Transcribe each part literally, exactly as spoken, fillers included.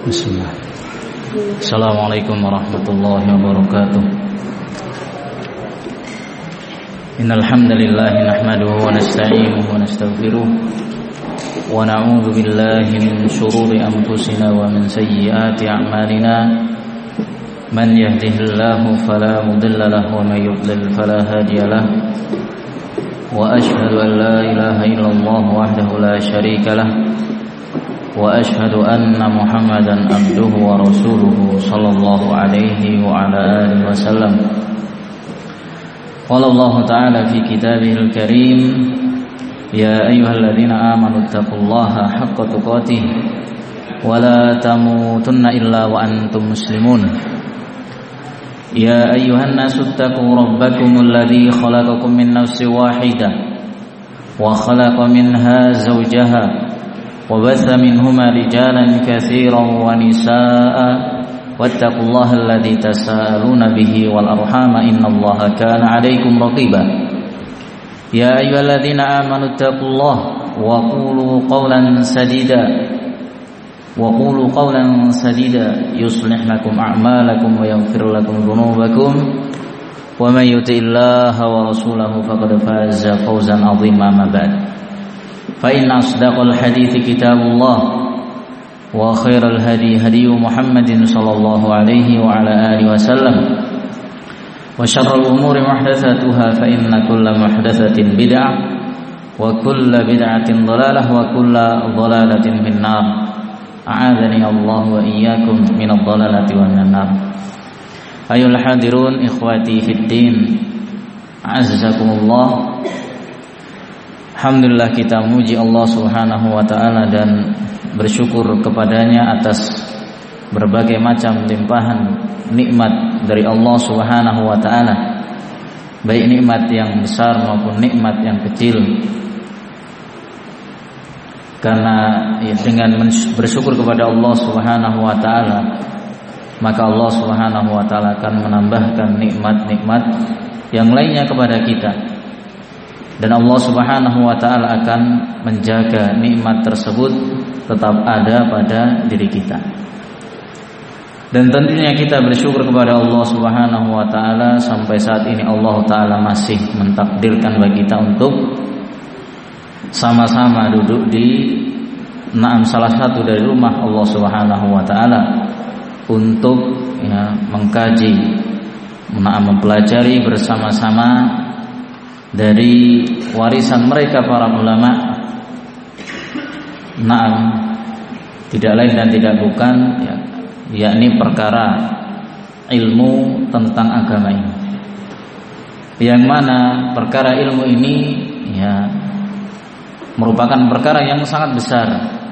Bismillah. Assalamualaikum warahmatullahi wabarakatuh. Innal hamdalillah nahmaduhu wa nasta'inuhu wa nastaghfiruh wa na'udzu billahi min shururi anfusina wa min sayyiati a'malina. Man yahdihillahu fala mudilla lahu wa may yudlil fala hadiya lahu. Wa ashhadu an la ilaha illallah wahdahu la syarika lah. Wa ashhadu anna Muhammadan abduhu wa rasuluhu sallallahu alaihi wa ala alihi wasallam. Qala Allah ta'ala fi kitabihil karim, ya ayyuhalladzina amanu taqullaha haqqa tuqatih wa la tamutunna illa wa antum muslimun. Ya ayyuhan nasu taqu rabbakumul ladzi khalaqakum min nafsin wahidah wa khalaqa minha zawjaha وبث منهما رجالا كثيرا ونساء واتقوا الله الذي تساءلون به والأرحام إن الله كان عليكم رقيبا يا أيها الذين آمنوا اتقوا الله وقولوا قولا سديدا وقولوا قولا سديدا يصلح لكم أعمالكم ويغفر لكم ذنوبكم ومن يطع الله ورسوله فقد فاز فوزا عظيما. ما بعد، فإن أصدق الحديث كتاب الله وخير الهدي هدي محمد صلى الله عليه وعلى آله وسلم وشر الأمور محدثاتها فإن كل محدثة بدعة وكل بدعة ضلالة وكل ضلالة في النار. أعاذني الله وإياكم من الضلالة ومن النار. أيها الحاضرون إخواتي في الدين أعزكم الله. Alhamdulillah, kita muji Allah Subhanahu wa ta'ala dan bersyukur kepadanya atas berbagai macam limpahan nikmat dari Allah Subhanahu wa ta'ala, baik nikmat yang besar maupun nikmat yang kecil. Karena ya, dengan bersyukur kepada Allah Subhanahu wa ta'ala, maka Allah Subhanahu wa ta'ala akan menambahkan nikmat-nikmat yang lainnya kepada kita. Dan Allah Subhanahu wa ta'ala akan menjaga nikmat tersebut tetap ada pada diri kita. Dan tentunya kita bersyukur kepada Allah Subhanahu wa ta'ala sampai saat ini Allah ta'ala masih mentakdirkan bagi kita untuk sama-sama duduk di naam salah satu dari rumah Allah Subhanahu wa ta'ala untuk ya, mengkaji, naam mempelajari bersama-sama dari warisan mereka para ulama. Naam, tidak lain dan tidak bukan ya, yakni perkara ilmu tentang agama ini. Yang mana perkara ilmu ini ya merupakan perkara yang sangat besar,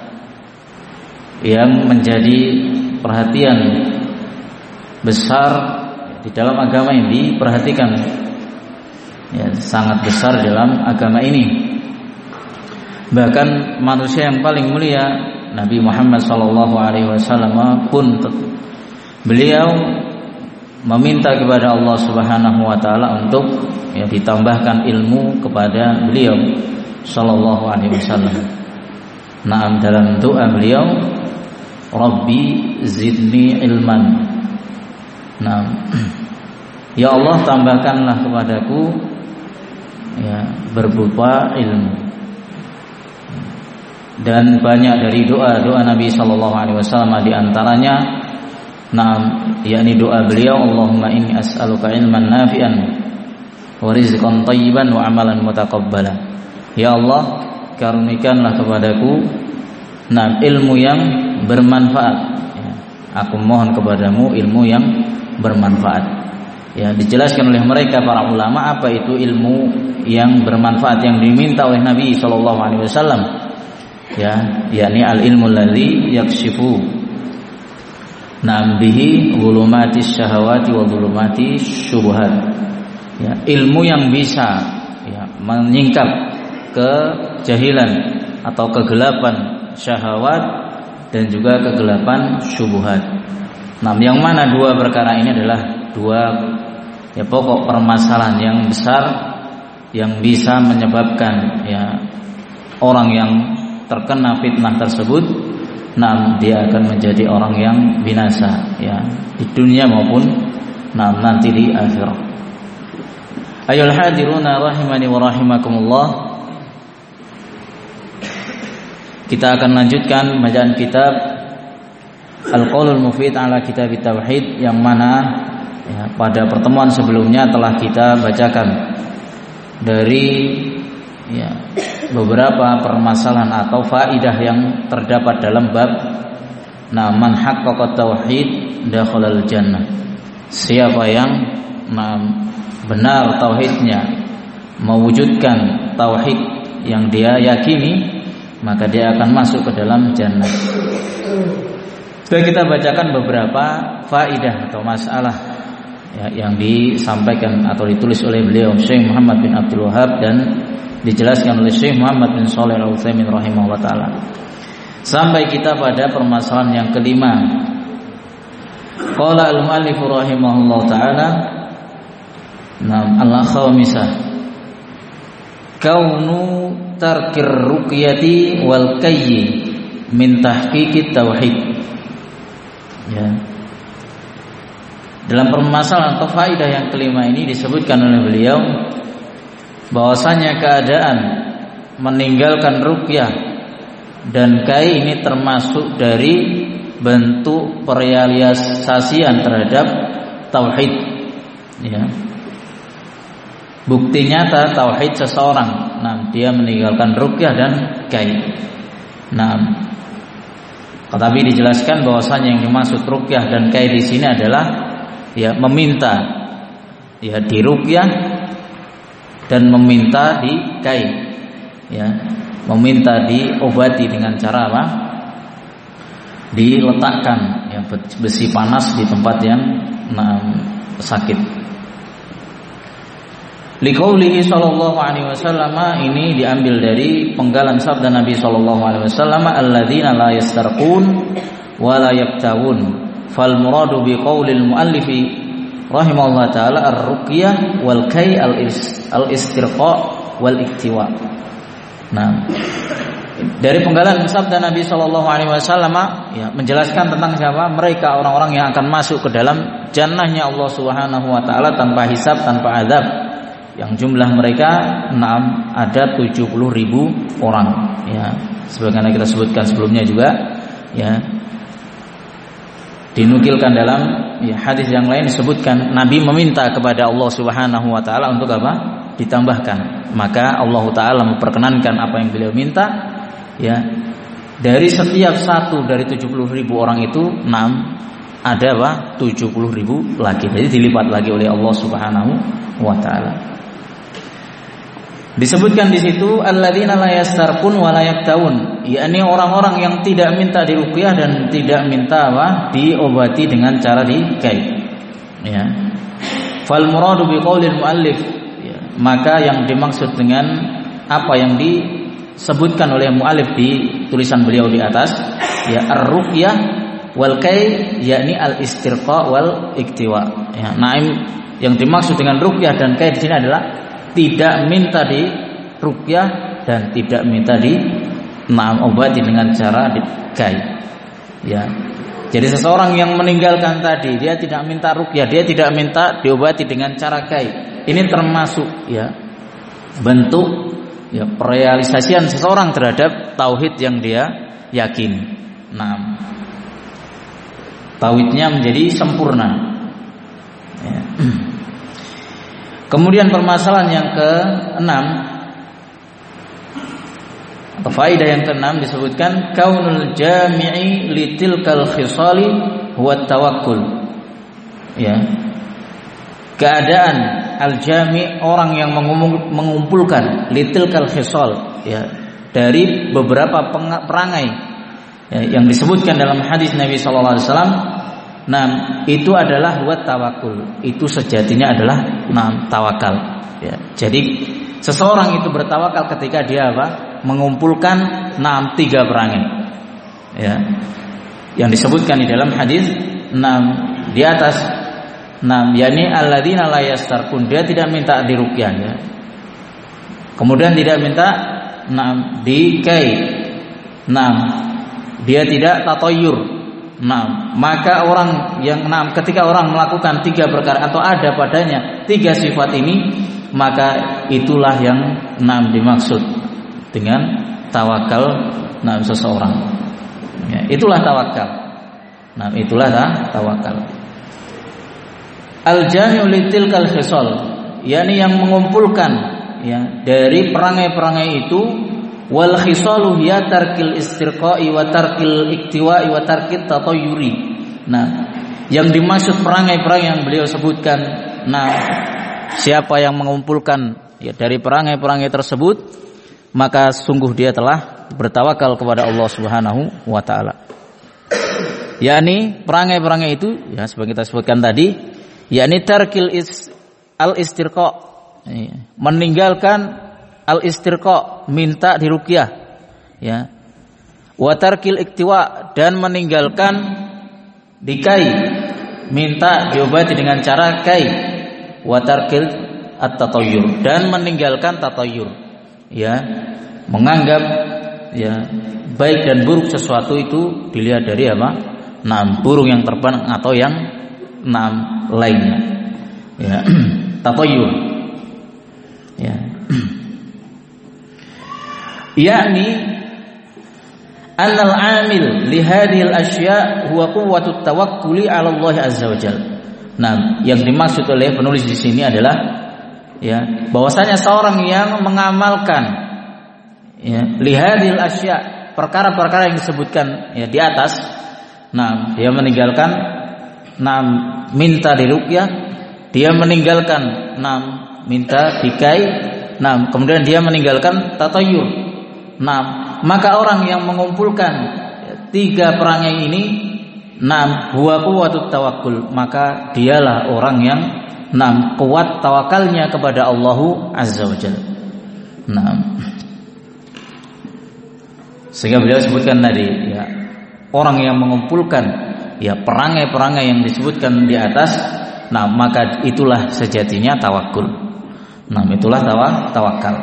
yang menjadi perhatian besar di dalam agama ini, diperhatikan ya, sangat besar dalam agama ini. Bahkan manusia yang paling mulia Nabi Muhammad sallallahu alaihi wasallam pun beliau meminta kepada Allah Subhanahu wa taala untuk ya, ditambahkan ilmu kepada beliau sallallahu alaihi wasallam. Naam, dalam doa beliau, Rabbi zidni ilman. Naam, ya Allah, tambahkanlah kepadaku ya, berupa ilmu. Dan banyak dari doa-doa Nabi sallallahu alaihi wasallam di antaranya naam yakni doa beliau, Allahumma inni as'aluka ilman nafi'an wa rizqan thayyiban wa amalan mutaqabbala. Ya Allah, karunikanlah kepadaku naam ilmu yang bermanfaat ya, aku mohon kepadamu ilmu yang bermanfaat. Ya, dijelaskan oleh mereka para ulama apa itu ilmu yang bermanfaat yang diminta oleh Nabi sallallahu alaihi wasallam. Ya, yakni al-ilmu alladzi yakshifu na'am bihi dhulumatis syahawati wa dhulumatis syubhat. Ya, ilmu yang bisa ya, menyingkap kejahilan atau kegelapan syahwat dan juga kegelapan syubhat. Nah, yang mana dua perkara ini adalah dua ya pokok permasalahan yang besar yang bisa menyebabkan ya orang yang terkena fitnah tersebut nah dia akan menjadi orang yang binasa ya di dunia maupun nah nanti di akhirat. Ayol hadiruna rahimani wa rahimakumullah. Kita akan lanjutkan bacaan kitab Al-Qaulul Mufid ala Kitab Tauhid yang mana ya, pada pertemuan sebelumnya telah kita bacakan dari ya, beberapa permasalahan atau faidah yang terdapat dalam bab nah man haqqaqa tauhid dakhalal jannah. Siapa yang nah, benar tauhidnya, mewujudkan tauhid yang dia yakini, maka dia akan masuk ke dalam jannah. Sudah kita bacakan beberapa faidah atau masalah ya, yang disampaikan atau ditulis oleh beliau Syekh Muhammad bin Abdul Wahhab dan dijelaskan oleh Syekh Muhammad bin Shalih Al-Utsaimin rahimahullah taala. Sampai kita pada permasalahan yang kelima. Qala al-mu'allif rahimahullah taala, nam al-khamisah. Kaunu tarkir ruqyati wal kayyi min tahqiqit tauhid. Ya. Dalam permasalahan atau faidah yang kelima ini disebutkan oleh beliau bahwasanya keadaan meninggalkan ruqyah dan kai ini termasuk dari bentuk perealisasian terhadap tauhid. Ya. Bukti nyata tauhid seseorang, nah dia meninggalkan ruqyah dan kai. Nah, tetapi dijelaskan bahwasanya yang dimaksud ruqyah dan kai di sini adalah ya meminta ya di ruqyah dan meminta di kai, ya, meminta diobati dengan cara apa? Diletakkan ya besi panas di tempat yang nah, sakit. Liqaulihi sallallahu alaihi wasallam, ini diambil dari penggalan sabda Nabi sallallahu alaihi wasallam, alladzina la yastarqun wa la yaktawun. Fal muradu bi qaulil muallifi rahimahullah taala ar-ruqyah wal kai al-istirqa wal iktiwa. Nah, dari penggalan sabda Nabi sallallahu alaihi wasallam ya menjelaskan tentang siapa mereka, orang-orang yang akan masuk ke dalam jannahnya Allah Subhanahu wa taala tanpa hisab, tanpa azab, yang jumlah mereka enam ada tujuh puluh ribu orang ya, sebagaimana kita sebutkan sebelumnya juga ya. Dinukilkan dalam ya, hadis yang lain disebutkan Nabi meminta kepada Allah Subhanahu wa taala untuk apa? Ditambahkan. Maka Allah taala memperkenankan apa yang beliau minta ya. Dari setiap satu dari tujuh puluh ribu orang itu enam ada apa? tujuh puluh ribu lagi. Jadi dilipat lagi oleh Allah Subhanahu wa taala. Disebutkan di situ alladzina la yastarqun wa la yaktawun, yakni orang-orang yang tidak minta diruqyah dan tidak minta apa? Diobati dengan cara dikai. Ya. Fal muradu bi qaulil muallif, ya. Maka yang dimaksud dengan apa yang disebutkan oleh muallif di tulisan beliau di atas, ya ar-ruqyah wal kai, yakni al-istirqa wal iktiwa. Ya, naim yang dimaksud dengan ruqyah dan kai di sini adalah tidak minta di ruqyah dan tidak minta di naam obati dengan cara dikai. Ya. Jadi seseorang yang meninggalkan tadi dia tidak minta ruqyah, dia tidak minta diobati dengan cara kai. Ini termasuk ya bentuk ya perealisasian seseorang terhadap tauhid yang dia yakini. Naam. Tauhidnya menjadi sempurna. Ya. Kemudian permasalahan yang keenam atau faedah yang keenam disebutkan kaunul jami'i litilkal khisali huwa tawakkul. Ya. Keadaan al-jami' orang yang mengumpulkan litilkal khisal ya dari beberapa perangai ya, yang disebutkan dalam hadis Nabi sallallahu alaihi wasallam. Nah, itu adalah buat tawakul. Itu sejatinya adalah nah, tawakal. Ya. Jadi seseorang itu bertawakal ketika dia apa? Mengumpulkan enam tiga perangai. Ya. Yang disebutkan di dalam hadis enam di atas enam, yakni alladzina la yastarqun, dia tidak minta diruqyah ya. Kemudian tidak minta enam dikai. enam dia tidak tatoyur. Nah, maka orang yang enam ketika orang melakukan tiga perkara atau ada padanya tiga sifat ini, maka itulah yang enam dimaksud dengan tawakal enam seseorang. Ya, itulah tawakal. Nah, itulah tawakal. Al-jami'u litilkal khisal, yakni yang mengumpulkan ya dari perangai-perangai itu. Wal khisalu hiya tarkil istirqa'i wa tarkil iktiwa'i wa tarkit tatayyuri. Nah, yang dimaksud perangai-perangai yang beliau sebutkan, nah, siapa yang mengumpulkan ya dari perangai-perangai tersebut, maka sungguh dia telah bertawakal kepada Allah Subhanahu wa taala. Yakni perangai-perangai itu ya seperti kita sebutkan tadi, yakni tarkil is, al istirqa, meninggalkan al-istirqa, minta diruqyah, ya. Wa tarkil iktiwa, dan meninggalkan dikai, minta diobati dengan cara kai. Wa tarkil at-tatayyur, dan meninggalkan tatayyur, ya. Menganggap ya baik dan buruk sesuatu itu dilihat dari apa? Enam burung yang terbang atau yang enam lainnya. Ya, tatayyur. Ya. Yakni annal amil li hadhil asya' huwa quwwatut tawakkuli 'ala Allah azza wajalla. Nah, yang dimaksud oleh penulis di sini adalah ya bahwasanya seorang yang mengamalkan ya li hadhil asya', perkara-perkara yang disebutkan ya di atas. Nah, dia meninggalkan nah minta diruqyah, dia meninggalkan nah minta dikai, nah kemudian dia meninggalkan tatayyur. Nah, maka orang yang mengumpulkan tiga perangai ini, nah, huwa quwwatut tawakkul, maka dialah orang yang nah, kuat tawakalnya kepada Allah Azza wa Jalla. Nah, sehingga beliau sebutkan tadi, ya, orang yang mengumpulkan ya perangai-perangai yang disebutkan di atas, nah, maka itulah sejatinya tawakul. Nah, itulah tawa, tawakal.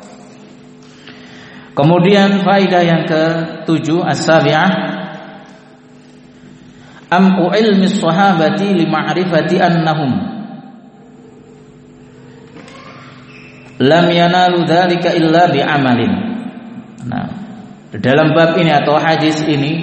Kemudian faedah yang ketujuh, as-sabi'ah, am'u ilmi sahabati li ma'rifati annahum lam yanalu dzalika illa bi'amalin. Nah, dalam bab ini atau hadis ini,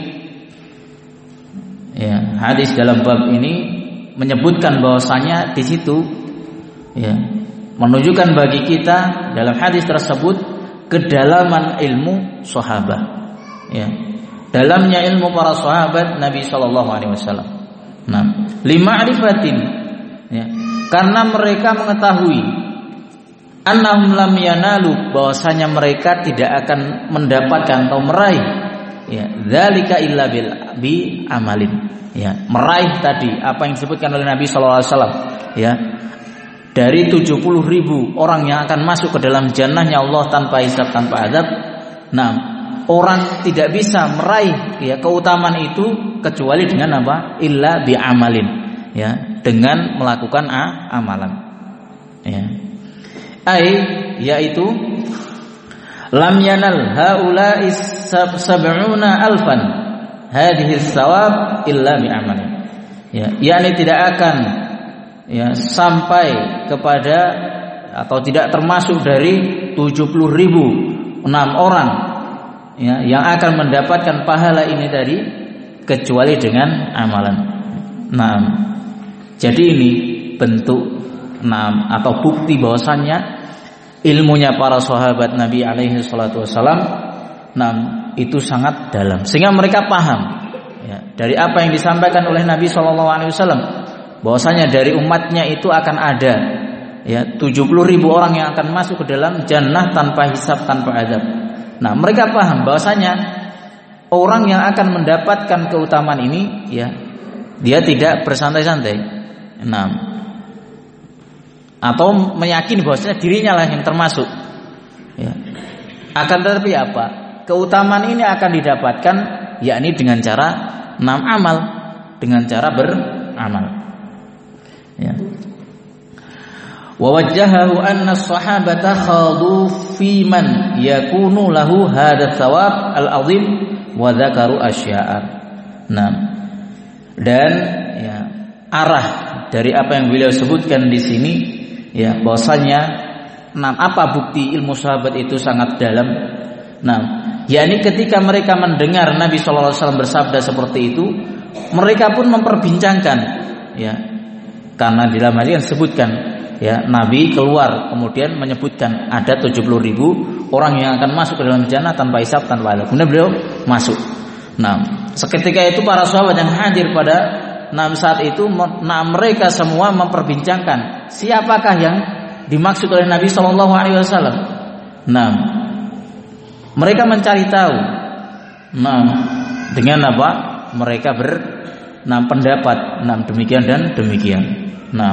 ya, hadis dalam bab ini menyebutkan bahwasanya di situ, ya, menunjukkan bagi kita dalam hadis tersebut kedalaman ilmu sahabat, ya, dalamnya ilmu para sahabat Nabi Shallallahu Alaihi Wasallam. Nah, lima'rifatin, ya, karena mereka mengetahui annahum lam yanalu, bahwasanya mereka tidak akan mendapatkan atau meraih, ya, dzalika illa bil bi amalin, ya, meraih tadi apa yang disebutkan oleh Nabi Shallallahu Alaihi Wasallam, ya. Dari tujuh puluh ribu orang yang akan masuk ke dalam jannahnya Allah tanpa hisab, tanpa azab. Nah, orang tidak bisa meraih ya keutamaan itu kecuali dengan apa? Illa bi amalin, ya, dengan melakukan a, amalan. Ya. Ai yaitu lam yanal haula'i sab'una alfan hadhihi thawab illa bi amalin. Ya, yakni tidak akan ya sampai kepada atau tidak termasuk dari tujuh puluh ribu enam orang ya yang akan mendapatkan pahala ini tadi kecuali dengan amalan. Nah, jadi ini bentuk nah atau bukti bahwasannya ilmunya para sahabat Nabi alaihi salatu wasallam nah itu sangat dalam sehingga mereka paham ya dari apa yang disampaikan oleh Nabi sallallahu alaihi wasallam, bahwasanya dari umatnya itu akan ada ya tujuh puluh ribu orang yang akan masuk ke dalam jannah tanpa hisab, tanpa azab. Nah, mereka paham bahwasanya orang yang akan mendapatkan keutamaan ini ya dia tidak bersantai-santai. Nah, atau meyakini bahwasanya dirinya lah yang termasuk. Ya. Akan tetapi apa? Keutamaan ini akan didapatkan yakni dengan cara enam amal, dengan cara beramal. Ya. Wa wajjahahu anna as-sahabata khadu fi man yakunu lahu hadha thawab al-azim wa dzakaru asya'a. Nah, dan ya arah dari apa yang beliau sebutkan di sini ya bahwasanya nah apa bukti ilmu sahabat itu sangat dalam. Nah, yakni ketika mereka mendengar Nabi sallallahu alaihi wasallam bersabda seperti itu, mereka pun memperbincangkan ya. Karena di dalam hadis disebutkan ya Nabi keluar kemudian menyebutkan ada tujuh puluh ribu orang yang akan masuk ke dalam jannah tanpa hisab tanpa adab. Kemudian beliau masuk. Nah, seketika itu para sahabat yang hadir pada nah, saat itu nah, mereka semua memperbincangkan siapakah yang dimaksud oleh Nabi sallallahu alaihi wasallam. Nah, mereka mencari tahu. Nah, dengan apa? Mereka ber nah, pendapat nah, demikian dan demikian. Nah,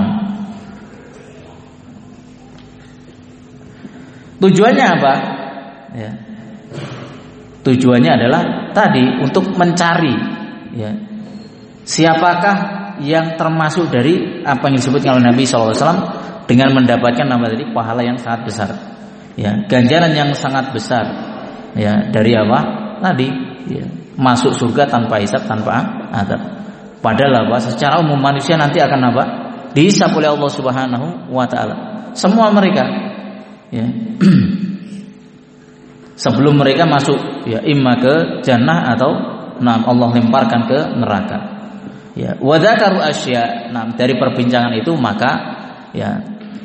tujuannya apa? Ya. Tujuannya adalah tadi untuk mencari ya, siapakah yang termasuk dari apa yang disebutkan oleh Nabi sallallahu alaihi wasallam dengan mendapatkan nama tadi pahala yang sangat besar. Ya, ganjaran yang sangat besar. Ya, dari apa? Tadi ya, masuk surga tanpa hisab, tanpa adab. Padahal apa? Secara umum manusia nanti akan apa? Dihisab oleh Allah Subhanahu wa taala. Semua mereka ya. Sebelum mereka masuk ya imma ke jannah atau nah Allah lemparkan ke neraka. Ya, wa dzakaru asya. Nah, dari perbincangan itu maka ya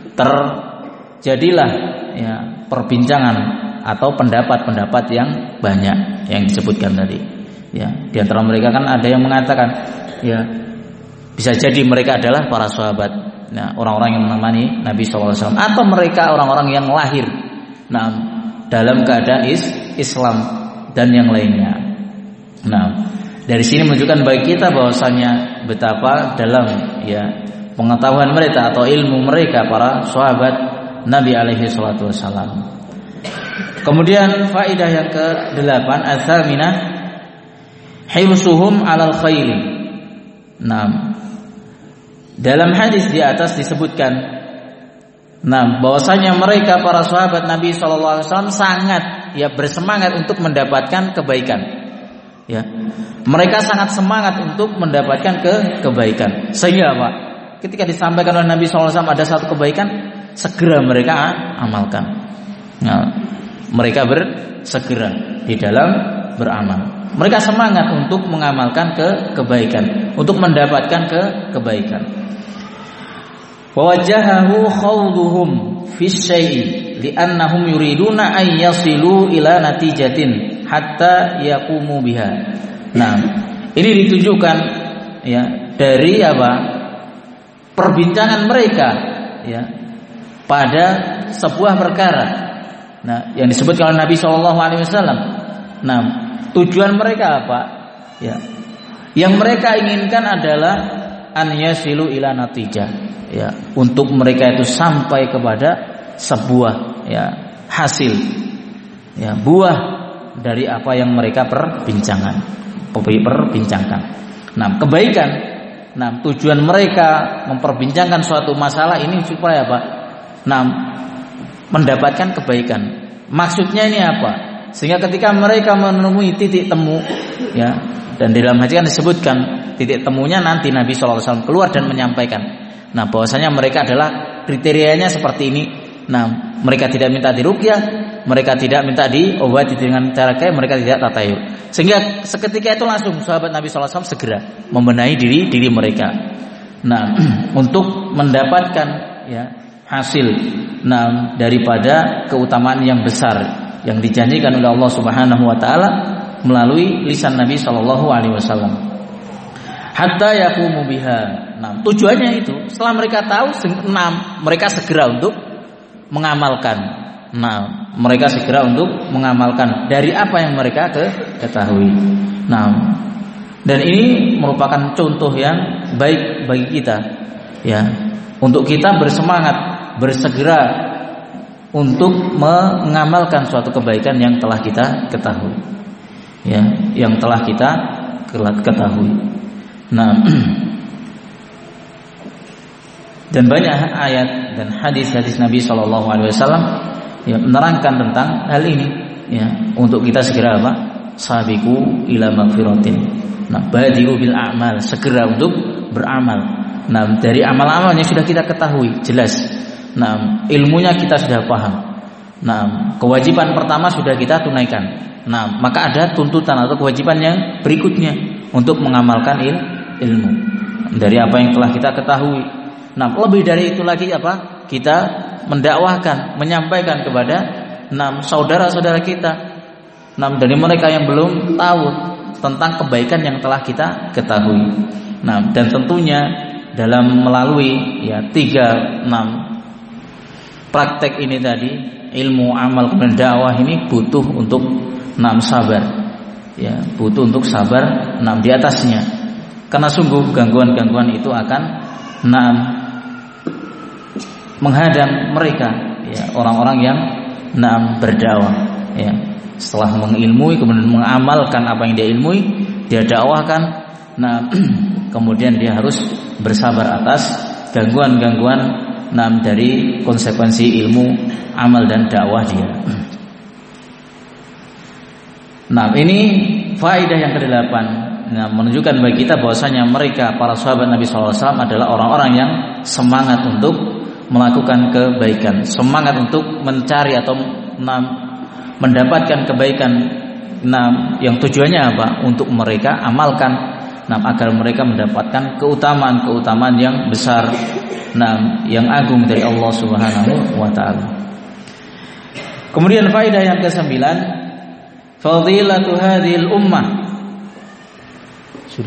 terjadilah ya perbincangan atau pendapat-pendapat yang banyak yang disebutkan tadi. Ya, di antara mereka kan ada yang mengatakan ya bisa jadi mereka adalah para sahabat, nah orang-orang yang menemani Nabi sallallahu alaihi wasallam atau mereka orang-orang yang lahir nah dalam keadaan is, Islam dan yang lainnya. Nah, dari sini menunjukkan bagi kita bahwasanya betapa dalam ya pengetahuan mereka atau ilmu mereka para sahabat Nabi alaihi salatu wasallam. Kemudian faedah yang kedelapan ats-tsaminah hirsuhum 'alal khairi. Nah, dalam hadis di atas disebutkan nah bahwasanya mereka para sahabat Nabi sallallahu alaihi wasallam sangat ya bersemangat untuk mendapatkan kebaikan. Ya. Mereka sangat semangat untuk mendapatkan ke kebaikan. Sehingga apa? Ketika disampaikan oleh Nabi sallallahu alaihi wasallam ada satu kebaikan, segera mereka amalkan. Nah, mereka bersegera di dalam beramal. Mereka semangat untuk mengamalkan ke kebaikan, untuk mendapatkan ke kebaikan. Wa wajahahu khawduhum fi syai'i li'annahum yuriduna ay yasilu ila natijatin hatta yaqumu biha. Nah, ini ditunjukkan ya dari apa? Perbincangan mereka ya pada sebuah perkara. Nah, yang disebutkan oleh Nabi sallallahu alaihi wasallam. Nah, tujuan mereka apa? Ya. Yang mereka inginkan adalah an yasilu ila natijah. Ya, untuk mereka itu sampai kepada sebuah ya hasil. Ya, buah dari apa yang mereka perbincangan, perbincangkan. Nah, kebaikan. Nah, tujuan mereka memperbincangkan suatu masalah ini supaya apa? Nah, mendapatkan kebaikan. Maksudnya ini apa? Sehingga ketika mereka menemui titik temu, ya, dan di dalam hadis kan disebutkan titik temunya nanti Nabi sallallahu alaihi wasallam keluar dan menyampaikan. Nah, bahwasanya mereka adalah kriterianya seperti ini. Nah, mereka tidak minta diruqyah, mereka tidak minta diobati dengan cara kaya, mereka tidak tatayur. Sehingga seketika itu langsung sahabat Nabi sallallahu alaihi wasallam segera membenahi diri diri mereka. Nah, untuk mendapatkan ya hasil nah daripada keutamaan yang besar yang dijanjikan oleh Allah Subhanahu wa taala melalui lisan Nabi sallallahu alaihi wasallam. Hatta yaqumu biha. Nah, tujuannya itu setelah mereka tahu nah, mereka segera untuk mengamalkan. Nah, mereka segera untuk mengamalkan dari apa yang mereka ketahui. Nah, dan ini merupakan contoh yang baik bagi kita ya, untuk kita bersemangat, bersegera untuk mengamalkan suatu kebaikan yang telah kita ketahui. Ya, yang telah kita ketahui. Nah, dan banyak ayat dan hadis-hadis Nabi Shallallahu Alaihi Wasallam yang menerangkan tentang hal ini, ya, untuk kita segera apa? Sabiqu ila magfiratin. Nah, badiru bil a'mal, segera untuk beramal. Nah, dari amal-amal yang sudah kita ketahui jelas. Nah, ilmunya kita sudah paham. Nah, kewajiban pertama sudah kita tunaikan. Nah, maka ada tuntutan atau kewajiban yang berikutnya untuk mengamalkan il, ilmu dari apa yang telah kita ketahui. Nah, lebih dari itu lagi apa? Kita mendakwahkan, menyampaikan kepada enam saudara-saudara kita. Nah, dari mereka yang belum tahu tentang kebaikan yang telah kita ketahui. Nah, dan tentunya dalam melalui ya tiga enam praktek ini tadi, ilmu, amal, kemudian dakwah ini butuh untuk enam sabar. Ya, butuh untuk sabar enam di atasnya. Karena sungguh gangguan-gangguan itu akan enam menghadang mereka, ya, orang-orang yang enam berdakwah, ya. Setelah mengilmui kemudian mengamalkan apa yang dia ilmui, dia dakwahkan. Nah, kemudian dia harus bersabar atas gangguan-gangguan nah, dari konsekuensi ilmu, amal dan dakwah dia. Nah, ini faedah yang kedelapan. Nah, menunjukkan bagi kita bahwasanya mereka para sahabat Nabi shallallahu alaihi wasallam adalah orang-orang yang semangat untuk melakukan kebaikan, semangat untuk mencari atau nah, mendapatkan kebaikan, nah, yang tujuannya apa? Untuk mereka amalkan, nah, agar mereka mendapatkan keutamaan-keutamaan yang besar, nah, yang agung dari Allah Subhanahu wa taala. Kemudian faedah yang kesembilan, fadilatu hadhil ummah. Sudah.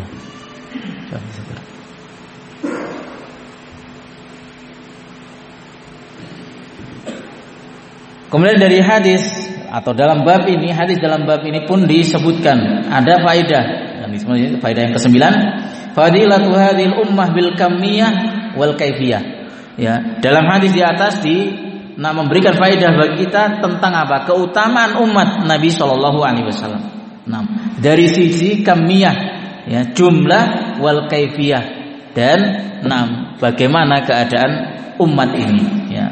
Kemudian dari hadis atau dalam bab ini, hadis dalam bab ini pun disebutkan ada faedah. Dan ini faedah yang kesembilan, fadilatu hadhil ummah bil kamiyah wal kaifiyah. Ya, dalam hadis di atas di nah memberikan faedah bagi kita tentang apa? Keutamaan umat Nabi sallallahu alaihi wasallam. Nah, dari sisi kamiyah, ya, jumlah, wal kaifiyah, dan nah bagaimana keadaan umat ini, ya.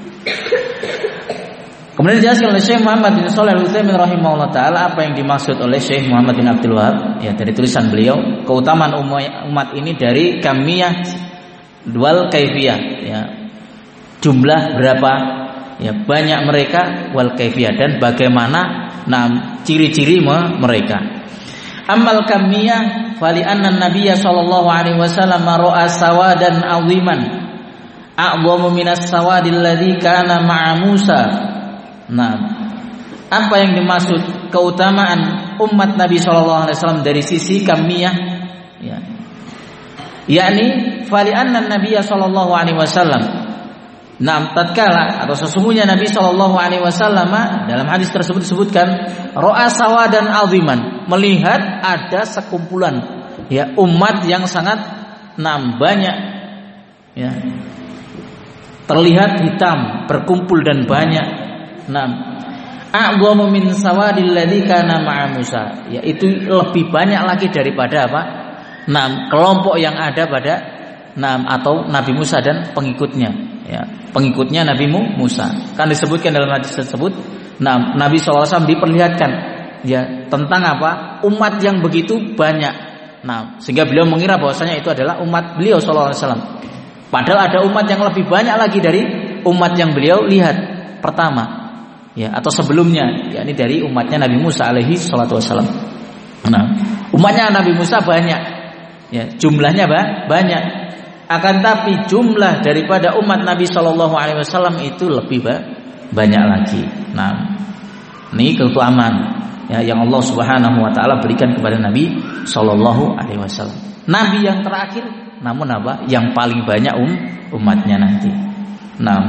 Kemudian dijelaskan oleh Syekh Muhammad bin Shalih Al-Utsaimin rahimahullah taala apa yang dimaksud oleh Syekh Muhammad bin Abdul Wahab, ya, dari tulisan beliau, keutamaan umat ini dari kamiyah wal kaifiyah, ya, jumlah berapa, ya, banyak mereka, wal kaifiyah, dan bagaimana nah ciri-ciri mereka. Amal kamiyah fali anna nabiyya sallallahu alaihi wasallam ra'a sawadan 'aziman a'zamu minas sawadil ladzi kana ma'a Musa. Nah, apa yang dimaksud keutamaan umat Nabi shallallahu alaihi wasallam dari sisi kamiyah, ya, yakni fali anna nabiyya sallallahu alaihi wasallam, nah, tatkala atau sesungguhnya Nabi shallallahu alaihi wasallam dalam hadis tersebut disebutkan ra'a sawadan 'aziman, melihat ada sekumpulan, ya, umat yang sangat nah, banyak, ya, terlihat hitam, berkumpul dan banyak. Nah, a'dhamu min sawadil ladzi kana ma'a Musa, yaitu lebih banyak lagi daripada apa? Nah, kelompok yang ada pada nah, atau Nabi Musa dan pengikutnya, ya, pengikutnya Nabi Musa. Kan disebutkan dalam hadis tersebut, nah, Nabi shallallahu alaihi wasallam diperlihatkan, ya, tentang apa? Umat yang begitu banyak. Nah, sehingga beliau mengira bahwasanya itu adalah umat beliau shallallahu alaihi wasallam. Padahal ada umat yang lebih banyak lagi dari umat yang beliau lihat pertama, ya, atau sebelumnya, yakni dari umatnya Nabi Musa alaihi salatu wasallam. Nah, umatnya Nabi Musa banyak, ya, jumlahnya banyak. Akan tapi jumlah daripada umat Nabi sallallahu alaihi wasallam itu lebih banyak lagi. Nah, ini keutamaan, ya, yang Allah Subhanahu wa taala berikan kepada Nabi sallallahu alaihi wasallam. Nabi yang terakhir, namun apa? Yang paling banyak um, umatnya nanti. Nah,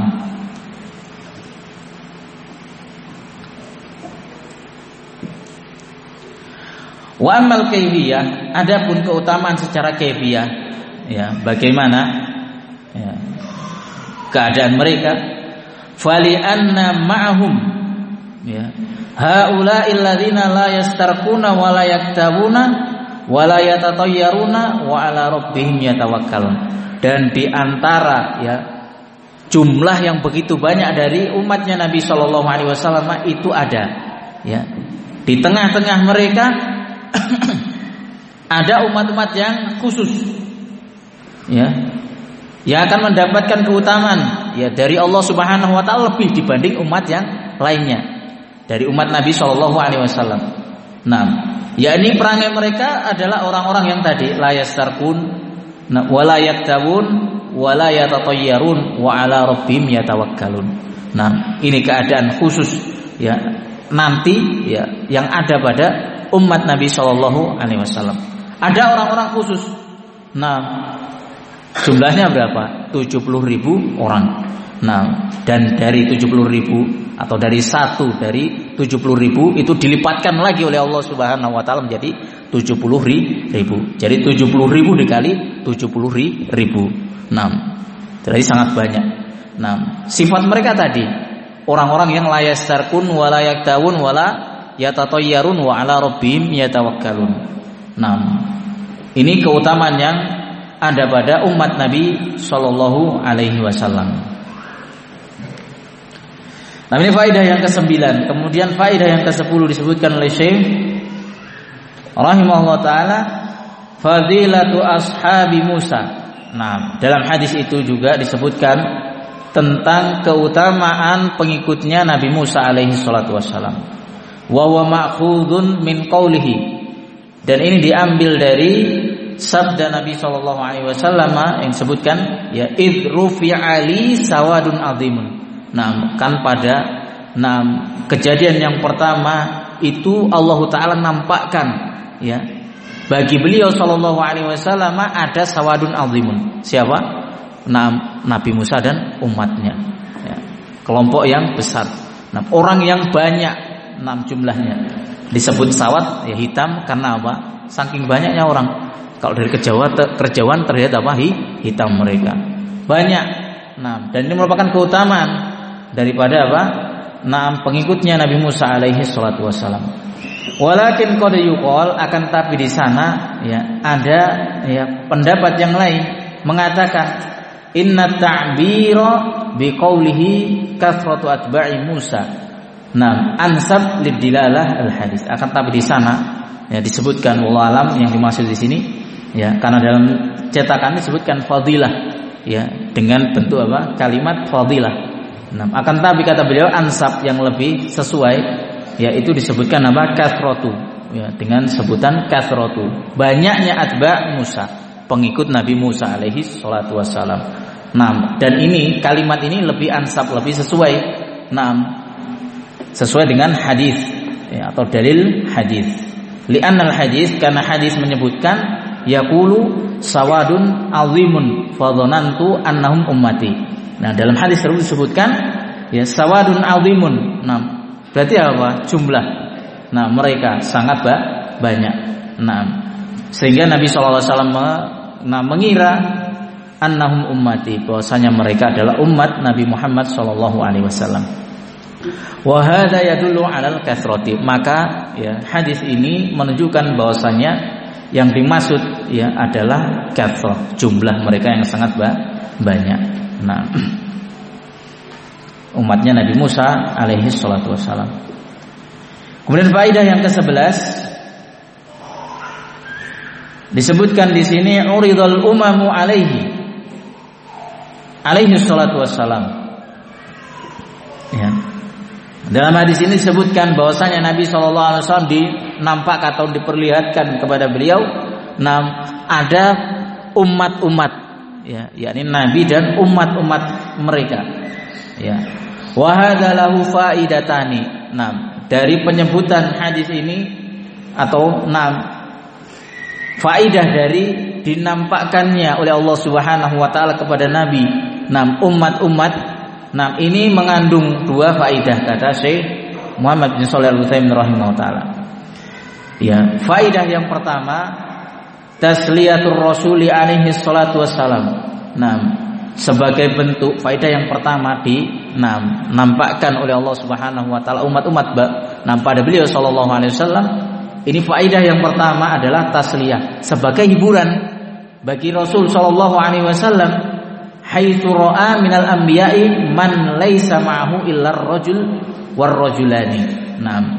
wa amal kaifiyah, adapun keutamaan secara kaifiyah, ya, bagaimana, ya, keadaan mereka, fali anna ma'hum, ya, haula'il ladzina la yastarquna wa la yaktabuna wa la yatatayyaruna wa ala rabbihim yatawakkalun. Dan di antara, ya, jumlah yang begitu banyak dari umatnya Nabi sallallahu alaihi wasallam itu ada, ya, Di tengah-tengah mereka ada umat-umat yang khusus, ya, yang akan mendapatkan keutamaan, ya, dari Allah Subhanahu Wa Taala lebih dibanding umat yang lainnya dari umat Nabi Shallallahu Alaihi Wasallam. Nah, yakni perangai mereka adalah orang-orang yang tadi la yastarqun, wala yaktawun, wala yatatayyarun, wa ala rabbihim yatawakkalun. Nah, ini keadaan khusus, ya, nanti, ya, yang ada pada umat Nabi Shallallahu Alaihi Wasallam. Ada orang-orang khusus. Nah, jumlahnya berapa? tujuh puluh ribu orang. Nah, dan dari tujuh puluh ribu atau dari satu dari tujuh puluh ribu itu dilipatkan lagi oleh Allah Subhanahu Wa Taala menjadi tujuh puluh ribu. Jadi tujuh puluh ribu dikali tujuh puluh ribu. Nah, jadi sangat banyak. Nah, sifat mereka tadi orang-orang yang la yastarqun wa la yaktawun wa la yatatayyarun wa ala rabbihim yatawakkalun. Nah, ini keutamaan yang ada pada umat Nabi Shallallahu Alaihi Wasallam. Nah, ini faedah yang kesembilan. Kemudian faedah yang kesepuluh disebutkan oleh Syekh rahimahullah taala, fadilatu ashabi Musa. Nah, dalam hadis itu juga disebutkan tentang keutamaan pengikutnya Nabi Musa alaihi salatu wassalam. Wa wa ma'khudun min qawlihi, dan ini diambil dari sabda Nabi sallallahu alaihi wasallam yang disebutkan, ya, id rufi'a ali sawadun azimun. Nah, kan pada nah, kejadian yang pertama itu Allah Ta'ala nampakkan, ya, bagi beliau sallallahu alaihi wasallam ada sawadun azimun. Siapa? Nah, Nabi Musa dan umatnya, ya, kelompok yang besar. Nah, orang yang banyak, enam jumlahnya. Disebut sawad, ya, hitam karena apa? Saking banyaknya orang. Kalau dari kejauhan, kerjauhan terlihat apa? Hitam mereka. Banyak. Nah, dan ini merupakan keutamaan daripada apa? Nah, pengikutnya Nabi Musa alaihi salatu wassalam. Walakin qad yuqal, akan tapi di sana, ya, ada, ya, pendapat yang lain mengatakan inna ta'bira biqaulihi kathratu atba'i Musa. Nah, ansab lidilalah al-hadis. Akan tapi di sana, ya, disebutkan wallahu alam yang dimaksud di sini, ya, karena dalam cetakan disebutkan fadilah, ya, dengan bentuk apa? Kalimat fadilah. Nah, akan tapi kata beliau ansab yang lebih sesuai, yaitu disebutkan nama kathratu, ya, dengan sebutan kathratu, banyaknya atba' Musa, pengikut Nabi Musa alaihi salatu wassalam. Nah, dan ini kalimat ini lebih ansab, lebih sesuai, nah, sesuai dengan hadis, ya, atau dalil hadis. Li'annal hadis, karena hadis menyebutkan yaqulu sawadun azimun fadhanantu annahum ummati. Nah, dalam hadis tersebut disebutkan, ya, sawadun azimun. Nah, berarti apa? Jumlah. Nah, mereka sangat banyak. Nah, sehingga Nabi shallallahu alaihi wasallam nah, mengira annahum ummati, bahwasanya mereka adalah umat Nabi Muhammad shallallahu alaihi wasallam. Wa hadza yadullu 'alal kathrati. Maka, ya, hadis ini menunjukkan bahwasanya yang dimaksud, ya, adalah kathrah, jumlah mereka yang sangat banyak. Nah, umatnya Nabi Musa alaihi salatu wassalam. Kemudian faedah yang kesebelas disebutkan di sini uridul umamu alaihi alaihi salatu wassalam. Ya. Dalam hadis ini disebutkan bahwasanya Nabi sallallahu alaihi wasallam dinampak atau diperlihatkan kepada beliau, nah, ada umat-umat, ya, yakni Nabi dan umat-umat mereka, ya. Wa hadza lahu faidatani. Nah, dari penyebutan hadis ini atau nah, faidah dari dinampakkannya oleh Allah Subhanahu wa taala kepada Nabi, nah, umat-umat, nah, ini mengandung dua faidah, kata Syekh Muhammad bin Shalih Al-Utsaimin rahimahullah taala. Ya, faidah yang pertama, tasliyatur rasuli alaihi salatu wassalam. Nah, sebagai bentuk faedah yang pertama di nah, nampakkan oleh Allah Subhanahu wa taala umat-umat nah, pada beliau sallallahu alaihi wasallam. Ini faedah yang pertama adalah tasliyah, sebagai hiburan bagi Rasul sallallahu alaihi wasallam, haitsu ra'a minal anbiya'i man laisa ma'ahu illa ar-rajul war-rajulani. Nah,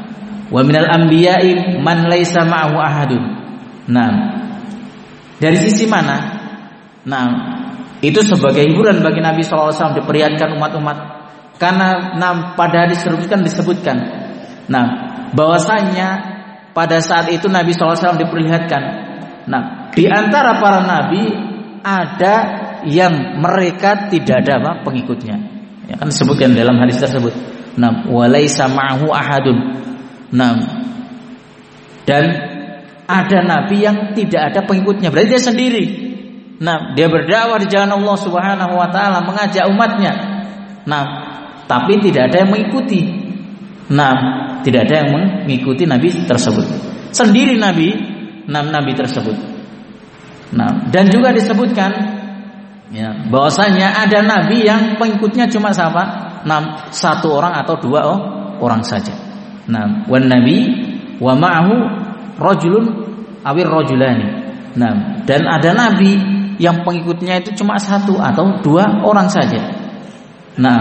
wa minal anbiya'i man laisa ma'ahu ahadun. Nah, dari sisi mana? Nah, itu sebagai hiburan bagi Nabi sallallahu alaihi wasallam, diperlihatkan umat-umat. Karena nah, pada hadis disebutkan disebutkan nah, bahwasanya pada saat itu Nabi sallallahu alaihi wasallam diperlihatkan. Nah, di antara para nabi ada yang mereka tidak ada apa pengikutnya. Ya kan disebutkan dalam hadis tersebut. Nah, walaisa ma'ahu ahadun. Nah, dan ada nabi yang tidak ada pengikutnya, berarti dia sendiri. Nah, dia berdakwah di jalan Allah Subhanahu wa taala, mengajak umatnya. Nah, tapi tidak ada yang mengikuti. Nah, tidak ada yang mengikuti nabi tersebut. Sendiri nabi, nah, nabi tersebut. Nah, dan juga disebutkan ya, bahwasanya ada nabi yang pengikutnya cuma siapa? Nah, satu orang atau dua oh, orang saja. Nah, wan nabi wa ma'ahu rajulun awir rajulani. Nah, dan ada nabi yang pengikutnya itu cuma satu atau dua orang saja. Nah,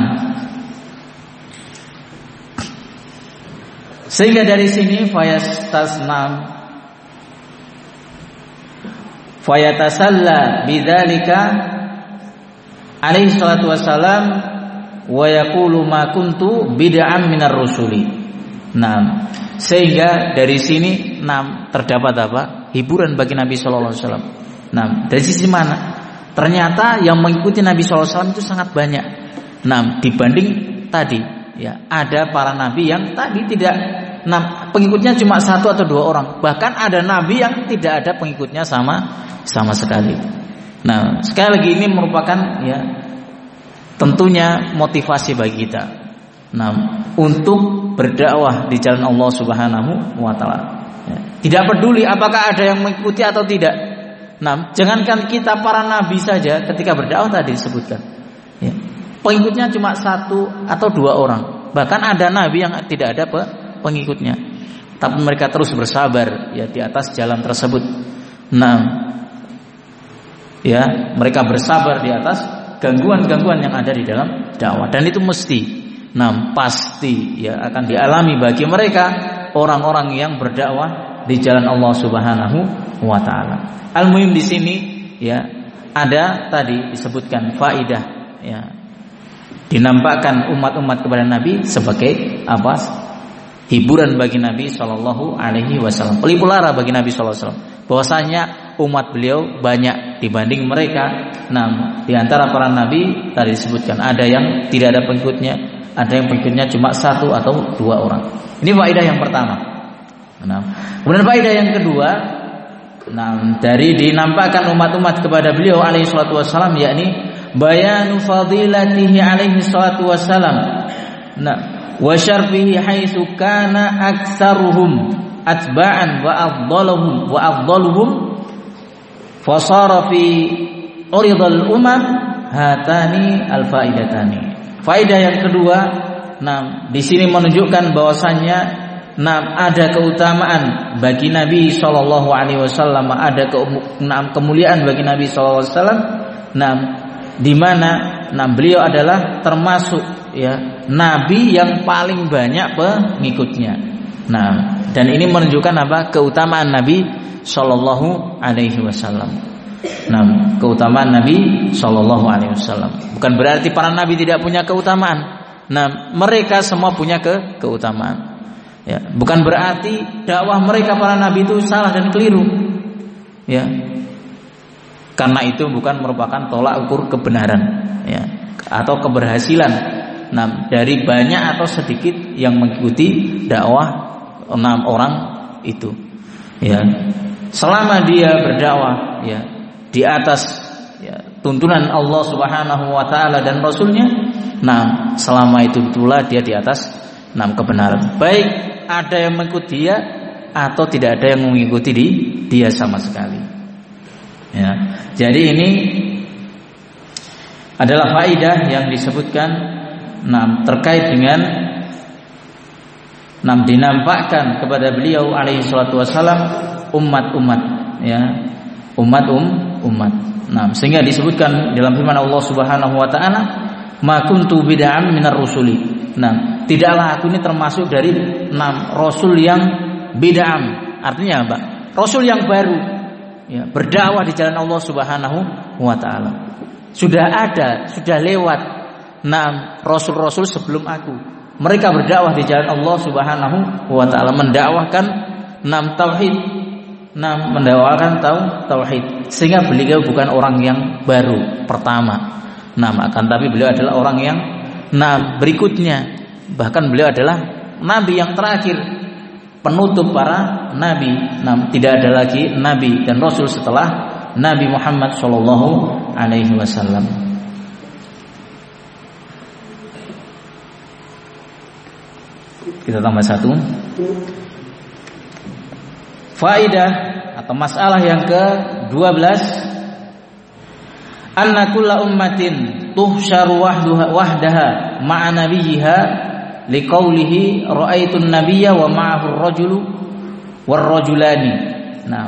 sehingga dari sini fayastasnam fayatasalla bidzalika alaihi salatu wassalam wa yaqulu ma kuntu bid'an minar rusuli. Nah, sehingga dari sini nah, terdapat apa? Hiburan bagi Nabi sallallahu alaihi wasallam. Nah, dari sisi mana? Ternyata yang mengikuti Nabi sallallahu alaihi wasallam itu sangat banyak. Nah, dibanding tadi, ya, ada para nabi yang tadi tidak, nah, pengikutnya cuma satu atau dua orang. Bahkan ada nabi yang tidak ada pengikutnya sama sama sekali. Nah, sekali lagi ini merupakan ya tentunya motivasi bagi kita. Nah, untuk berdakwah di jalan Allah Subhanahu wa taala. Ya. Tidak peduli apakah ada yang mengikuti atau tidak. Nah, jangankan kita para nabi saja ketika berdakwah tadi disebutkan. Ya. Pengikutnya cuma satu atau dua orang. Bahkan ada nabi yang tidak ada pengikutnya. Tapi mereka terus bersabar ya di atas jalan tersebut. Nah, ya, mereka bersabar di atas gangguan-gangguan yang ada di dalam dakwah, dan itu mesti, nah, pasti ya akan dialami bagi mereka orang-orang yang berdakwah di jalan Allah Subhanahu wa taala. Al-muhim di sini ya ada tadi disebutkan faidah ya, dinampakkan umat-umat kepada Nabi sebagai apa? Hiburan bagi Nabi sallallahu alaihi wasallam, pelipur lara bagi Nabi sallallahu alaihi wasallam, bahwasanya umat beliau banyak dibanding mereka. Nah, di antara para nabi tadi disebutkan ada yang tidak ada pengikutnya, ada yang pengikutnya cuma satu atau dua orang. Ini faedah yang pertama. Nah, kemudian faedah yang kedua, nah, dari dinampakkan umat-umat kepada beliau alaihi salatu wasallam, yakni bayanu fadilatihi alaihi salatu wasallam. Nah, wa syarfihi haitsu kana aktsaruhum atba'an wa afdaluhum wa afdaluhum fasara fi uridul umam hatani alfaidatani. Faedah yang kedua, nah, di sini menunjukkan bahwasannya nah, ada keutamaan bagi Nabi sallallahu alaihi wasallam, ada ke, nah, kemuliaan bagi Nabi sallallahu alaihi wasallam. Nah, di mana nah, beliau adalah termasuk ya nabi yang paling banyak pengikutnya. Nah, dan ini menunjukkan apa? Keutamaan Nabi sallallahu alaihi wasallam. Nah, keutamaan Nabi sallallahu alaihi wasallam. Bukan berarti para nabi tidak punya keutamaan. Nah, mereka semua punya ke keutamaan. Ya, bukan berarti dakwah mereka para nabi itu salah dan keliru. Ya. Karena itu bukan merupakan tolak ukur kebenaran, ya, atau keberhasilan. Nah, dari banyak atau sedikit yang mengikuti dakwah enam orang itu, ya, selama dia berdakwah, ya, di atas ya, tuntunan Allah Subhanahu wa taala dan Rasulnya, nah, selama itu itulah dia di atas enam kebenaran. Baik ada yang mengikuti dia atau tidak ada yang mengikuti di, dia sama sekali. Ya, jadi ini adalah faedah yang disebutkan, nah, terkait dengan nah, dinampakkan kepada beliau alaihi salatu wasallam umat-umat, ya, umat um umat. Nah, sehingga disebutkan dalam firman Allah Subhanahu wa taala, ma kuntu bid'an minar rusuli. Nah, tidaklah aku ini termasuk dari enam rasul yang bid'an. Artinya apa? Rasul yang baru, ya, berdakwah di jalan Allah Subhanahu wa taala. Sudah ada, sudah lewat enam rasul-rasul sebelum aku. Mereka berdakwah di jalan Allah Subhanahu wa taala, mendakwahkan enam tauhid, enam mendakwakan tau tauhid. Sehingga beliau bukan orang yang baru pertama. Nah, akan tapi beliau adalah orang yang nah berikutnya, bahkan beliau adalah nabi yang terakhir, penutup para nabi. Nah, tidak ada lagi nabi dan rasul setelah Nabi Muhammad shallallahu alaihi wasallam. Kita tambah satu faidah atau masalah yang ke dua belas. Anna kulla ummatin tuhsyaru wahdaha ma'a nabiyha liqaulihi ra'aitun nabiyya wa ma'ahu ar-rajulu war-rajulani. Nah,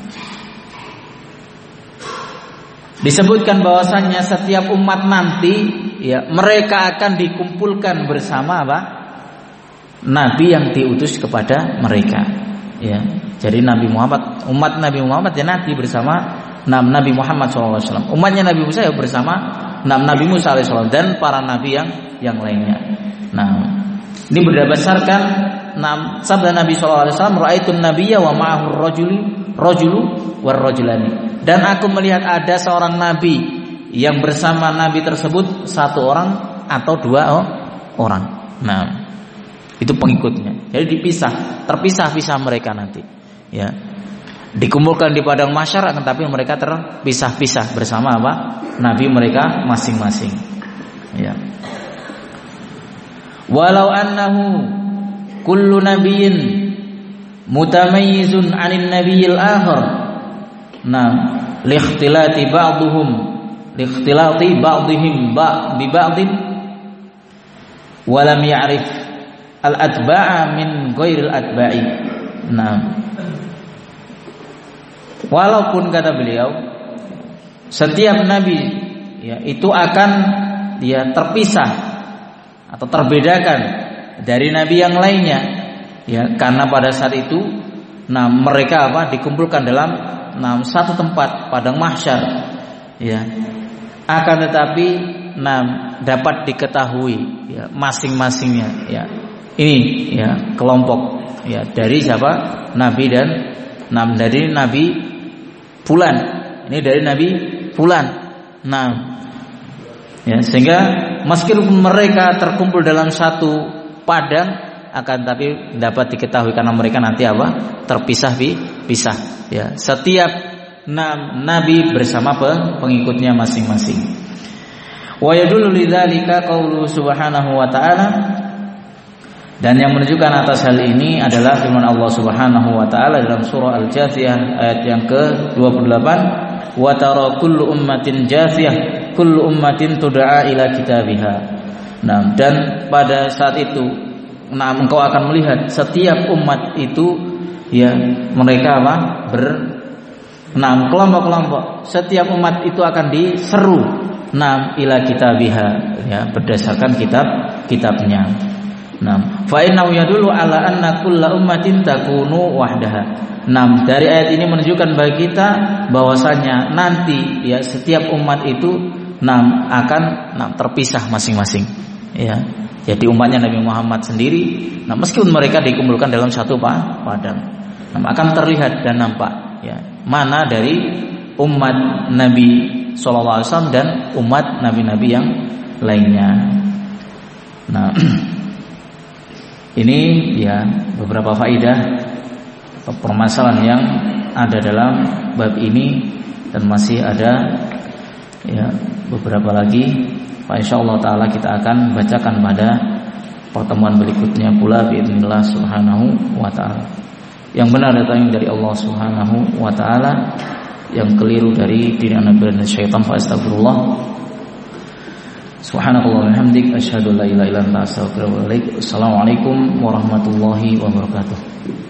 disebutkan bahwasannya setiap umat nanti, ya, mereka akan dikumpulkan bersama apa? Nabi yang diutus kepada mereka, ya. Jadi Nabi Muhammad, umat Nabi Muhammad ya nanti bersama Nam Nabi Muhammad shallallahu alaihi wasallam. Umatnya Nabi Musa ya bersama Nam Nabi Musa alaihi wasallam dan para nabi yang yang lainnya. Nah, ini berdasarkan nam sabda Nabi shallallahu alaihi wasallam, ra'aitun nabiyya wa ma'ahu rajuli rajulu war rajulani. Dan aku melihat ada seorang nabi yang bersama nabi tersebut satu orang atau dua oh, orang. Nah, itu pengikutnya. Jadi dipisah, terpisah-pisah mereka nanti. Ya. Dikumpulkan di padang mahsyar, tetapi mereka terpisah-pisah bersama apa? Nabi mereka masing-masing. Ya. Walau annahu kullu nabiyyin mutamayyizun 'anil nabiyil akhar. Nah, liikhtilati ba'dhum liikhtilati ba'dihim ba' bi ba'din wa lam ya'rif al-atba'a min ghairil atba'i. Nah, walaupun kata beliau setiap nabi, ya, itu akan dia terpisah atau terbedakan dari nabi yang lainnya, ya, karena pada saat itu nah mereka apa dikumpulkan dalam nah, satu tempat padang mahsyar, ya, akan tetapi nah dapat diketahui, ya, masing-masingnya, ya, ini, ya, kelompok, ya, dari siapa nabi dan nah dari nabi fulan, ini dari Nabi fulan. Nah, ya, sehingga meskipun mereka terkumpul dalam satu padang, akan tapi dapat diketahui karena mereka nanti apa? Terpisah-pisah. Ya, setiap nabi bersama pengikutnya masing-masing. Wa yadullu lidzalika qaulu subhanahu wa ta'ala. Dan yang menunjukkan atas hal ini adalah firman Allah Subhanahu wa taala dalam surah Al-Jathiyah ayat yang ke dua puluh delapan, wa tara kullu ummatin jathiyah kullu ummatin tud'a ila kitabiha. Nah, dan pada saat itu nah engkau akan melihat setiap umat itu, ya, mereka apa? ber enam kelompok-kelompok. Setiap umat itu akan diseru nam ila kitabiha, ya, berdasarkan kitab kitabnya. Nah, fa innahu yadullu ala anna kulla ummatin takunu wahdaha. Nah, dari ayat ini menunjukkan bagi kita bahwasanya nanti, ya, setiap umat itu nah akan nah, terpisah masing-masing, ya. Jadi umatnya Nabi Muhammad sendiri, nah meskipun mereka dikumpulkan dalam satu padang, nah, akan terlihat dan nampak, ya, mana dari umat Nabi shallallahu alaihi wasallam dan umat nabi-nabi yang lainnya. Nah, ini, ya, beberapa faidah atau permasalahan yang ada dalam bab ini, dan masih ada, ya, beberapa lagi. Insyaallah taala kita akan bacakan pada pertemuan berikutnya pula biidznillah subhanahu wa taala. Yang benar datang dari Allah Subhanahu wa taala, yang keliru dari diri anak dan syaitan, fa astagfirullah. Subhanallahi wa bihamdihi asyhadu an la ilaha illa anta astaghfiruka wa atubu ilaik. Assalamualaikum warahmatullahi wabarakatuh.